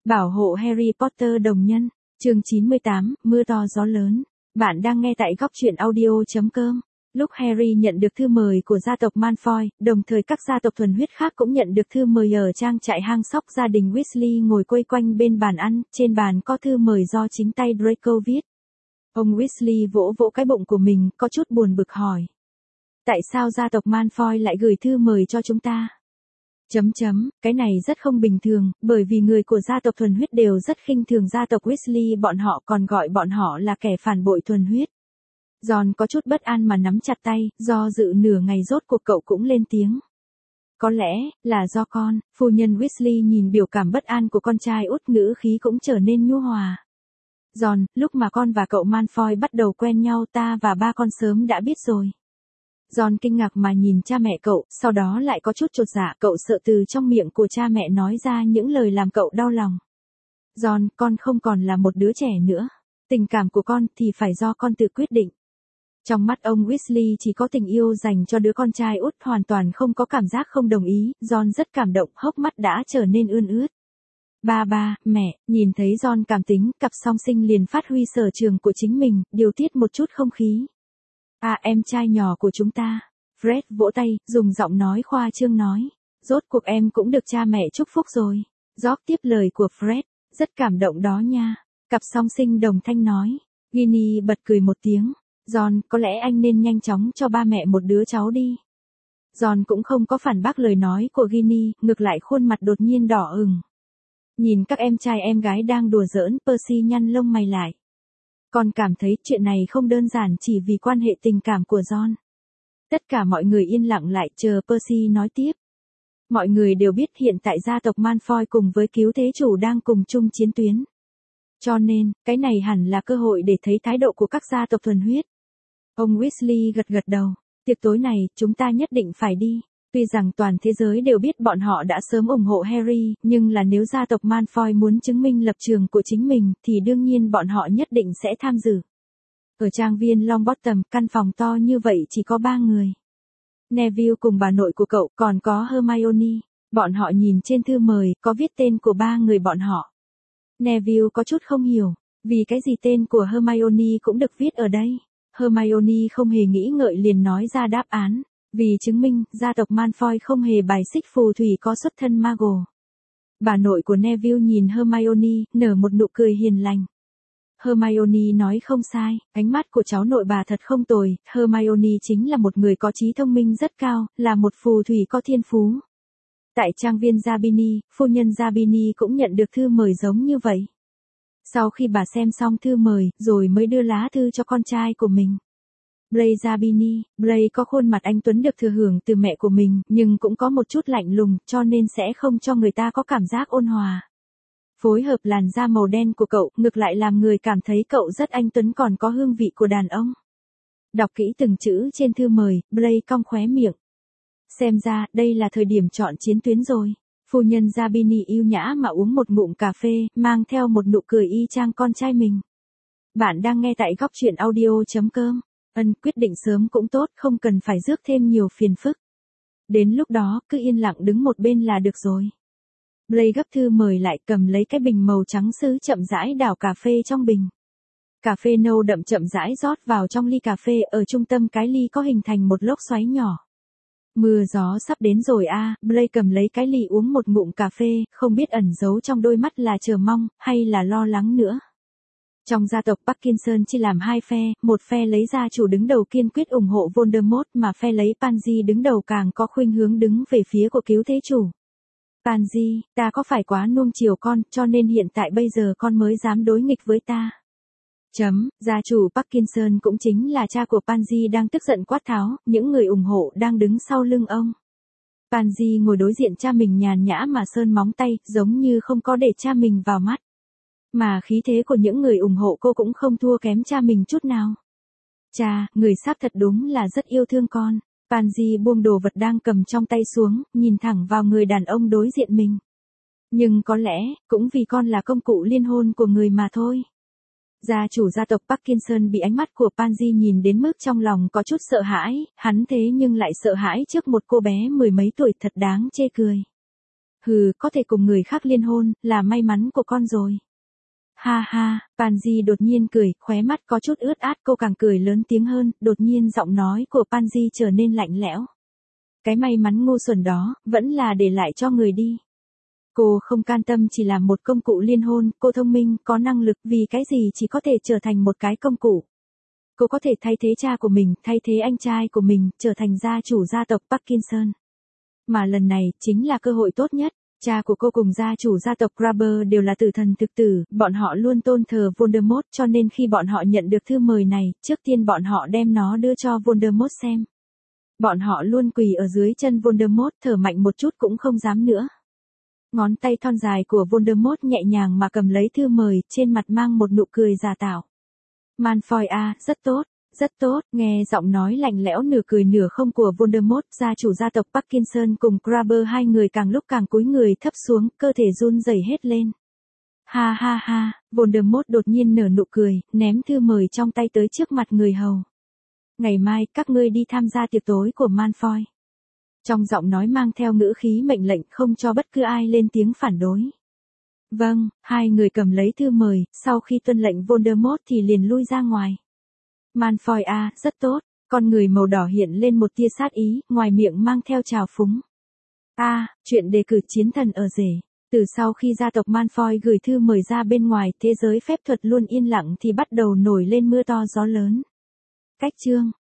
Bảo hộ Harry Potter đồng nhân. Chương 98, mưa to gió lớn. Bạn đang nghe tại góc truyện audio.com. Lúc Harry nhận được thư mời của gia tộc Malfoy, đồng thời các gia tộc thuần huyết khác cũng nhận được thư mời ở trang trại hang sóc, gia đình Weasley ngồi quây quanh bên bàn ăn, trên bàn có thư mời do chính tay Draco viết. Ông Weasley vỗ vỗ cái bụng của mình, có chút buồn bực hỏi. Tại sao gia tộc Malfoy lại gửi thư mời cho chúng ta? Cái này rất không bình thường, bởi vì người của gia tộc thuần huyết đều rất khinh thường gia tộc Weasley, bọn họ còn gọi bọn họ là kẻ phản bội thuần huyết. John có chút bất an mà nắm chặt tay, do dự nửa ngày rốt cuộc cậu cũng lên tiếng. Có lẽ, là do con, phu nhân Weasley nhìn biểu cảm bất an của con trai út, ngữ khí cũng trở nên nhu hòa. John, lúc mà con và cậu Malfoy bắt đầu quen nhau ta và ba con sớm đã biết rồi. John kinh ngạc mà nhìn cha mẹ cậu, sau đó lại có chút chột dạ, cậu sợ từ trong miệng của cha mẹ nói ra những lời làm cậu đau lòng. John, con không còn là một đứa trẻ nữa. Tình cảm của con thì phải do con tự quyết định. Trong mắt ông Weasley chỉ có tình yêu dành cho đứa con trai út, hoàn toàn không có cảm giác không đồng ý. John rất cảm động, hốc mắt đã trở nên ươn ướt. Ba, mẹ, nhìn thấy John cảm tính, cặp song sinh liền phát huy sở trường của chính mình, điều tiết một chút không khí. Em trai nhỏ của chúng ta. Fred vỗ tay, dùng giọng nói khoa trương nói. Rốt cuộc em cũng được cha mẹ chúc phúc rồi. George tiếp lời của Fred. Rất cảm động đó nha. Cặp song sinh đồng thanh nói. Ginny bật cười một tiếng. John, có lẽ anh nên nhanh chóng cho ba mẹ một đứa cháu đi. John cũng không có phản bác lời nói của Ginny, ngược lại khuôn mặt đột nhiên đỏ ửng. Nhìn các em trai em gái đang đùa giỡn, Percy nhăn lông mày lại. Con cảm thấy chuyện này không đơn giản chỉ vì quan hệ tình cảm của John. Tất cả mọi người yên lặng lại chờ Percy nói tiếp. Mọi người đều biết hiện tại gia tộc Malfoy cùng với cứu thế chủ đang cùng chung chiến tuyến. Cho nên, cái này hẳn là cơ hội để thấy thái độ của các gia tộc thuần huyết. Ông Weasley gật đầu. Tiệc tối này, chúng ta nhất định phải đi. Tuy rằng toàn thế giới đều biết bọn họ đã sớm ủng hộ Harry, nhưng là nếu gia tộc Malfoy muốn chứng minh lập trường của chính mình, thì đương nhiên bọn họ nhất định sẽ tham dự. Ở trang viên Longbottom, căn phòng to như vậy chỉ có 3 người. Neville cùng bà nội của cậu, còn có Hermione. Bọn họ nhìn trên thư mời, có viết tên của 3 người bọn họ. Neville có chút không hiểu, vì cái gì tên của Hermione cũng được viết ở đây. Hermione không hề nghĩ ngợi liền nói ra đáp án. Vì chứng minh, gia tộc Malfoy không hề bài xích phù thủy có xuất thân Muggle. Bà nội của Neville nhìn Hermione, nở một nụ cười hiền lành. Hermione nói không sai, ánh mắt của cháu nội bà thật không tồi, Hermione chính là một người có trí thông minh rất cao, là một phù thủy có thiên phú. Tại trang viên Zabini, phu nhân Zabini cũng nhận được thư mời giống như vậy. Sau khi bà xem xong thư mời, rồi mới đưa lá thư cho con trai của mình. Blaise Zabini, Blaise có khuôn mặt anh tuấn được thừa hưởng từ mẹ của mình, nhưng cũng có một chút lạnh lùng, cho nên sẽ không cho người ta có cảm giác ôn hòa. Phối hợp làn da màu đen của cậu, ngược lại làm người cảm thấy cậu rất anh tuấn còn có hương vị của đàn ông. Đọc kỹ từng chữ trên thư mời, Blaise cong khóe miệng. Xem ra, đây là thời điểm chọn chiến tuyến rồi. Phu nhân Zabini yêu nhã mà uống một ngụm cà phê, mang theo một nụ cười y chang con trai mình. Bạn đang nghe tại góc truyện audio.com. Quyết định sớm cũng tốt, không cần phải rước thêm nhiều phiền phức. Đến lúc đó, cứ yên lặng đứng một bên là được rồi. Blaise gấp thư mời lại, cầm lấy cái bình màu trắng sứ, chậm rãi đảo cà phê trong bình. Cà phê nâu đậm chậm rãi rót vào trong ly cà phê, ở trung tâm cái ly có hình thành một lốc xoáy nhỏ. Mưa gió sắp đến rồi Blaise cầm lấy cái ly uống một ngụm cà phê, không biết ẩn giấu trong đôi mắt là chờ mong, hay là lo lắng nữa. Trong gia tộc Parkinson chia làm 2 phe, một phe lấy gia chủ đứng đầu kiên quyết ủng hộ Voldemort, mà phe lấy Pansy đứng đầu càng có khuynh hướng đứng về phía của cứu thế chủ. Pansy, ta có phải quá nuông chiều con, cho nên hiện tại bây giờ con mới dám đối nghịch với ta. Gia chủ Parkinson cũng chính là cha của Pansy đang tức giận quát tháo, những người ủng hộ đang đứng sau lưng ông. Pansy ngồi đối diện cha mình nhàn nhã mà sơn móng tay, giống như không có để cha mình vào mắt. Mà khí thế của những người ủng hộ cô cũng không thua kém cha mình chút nào. Cha, người sắp thật đúng là rất yêu thương con. Pansy buông đồ vật đang cầm trong tay xuống, nhìn thẳng vào người đàn ông đối diện mình. Nhưng có lẽ, cũng vì con là công cụ liên hôn của người mà thôi. Gia chủ gia tộc Parkinson bị ánh mắt của Pansy nhìn đến mức trong lòng có chút sợ hãi, hắn thế nhưng lại sợ hãi trước một cô bé 10 mấy tuổi thật đáng chê cười. Hừ, có thể cùng người khác liên hôn, là may mắn của con rồi. Ha ha, Pansy đột nhiên cười, khóe mắt có chút ướt át, cô càng cười lớn tiếng hơn, đột nhiên giọng nói của Pansy trở nên lạnh lẽo. Cái may mắn ngu xuẩn đó, vẫn là để lại cho người đi. Cô không can tâm chỉ là một công cụ liên hôn, cô thông minh, có năng lực, vì cái gì chỉ có thể trở thành một cái công cụ. Cô có thể thay thế cha của mình, thay thế anh trai của mình, trở thành gia chủ gia tộc Parkinson. Mà lần này, chính là cơ hội tốt nhất. Cha của cô cùng gia chủ gia tộc Grabber đều là tử thần thực tử, bọn họ luôn tôn thờ Voldemort, cho nên khi bọn họ nhận được thư mời này, trước tiên bọn họ đem nó đưa cho Voldemort xem. Bọn họ luôn quỳ ở dưới chân Voldemort, thở mạnh một chút cũng không dám nữa. Ngón tay thon dài của Voldemort nhẹ nhàng mà cầm lấy thư mời, trên mặt mang một nụ cười giả tạo. Malfoy à, rất tốt, nghe giọng nói lạnh lẽo nửa cười nửa không của Voldemort, gia chủ gia tộc Parkinson cùng Grabber hai người càng lúc càng cúi người thấp xuống, cơ thể run rẩy hết lên. Ha ha ha, Voldemort đột nhiên nở nụ cười, ném thư mời trong tay tới trước mặt người hầu. Ngày mai, các ngươi đi tham gia tiệc tối của Malfoy. Trong giọng nói mang theo ngữ khí mệnh lệnh không cho bất cứ ai lên tiếng phản đối. Vâng, hai người cầm lấy thư mời, sau khi tuân lệnh Voldemort thì liền lui ra ngoài. Malfoy à, rất tốt, con người màu đỏ hiện lên một tia sát ý, ngoài miệng mang theo trào phúng. Chuyện đề cử chiến thần ở rể. Từ sau khi gia tộc Malfoy gửi thư mời ra bên ngoài, thế giới phép thuật luôn yên lặng thì bắt đầu nổi lên mưa to gió lớn. Cách chương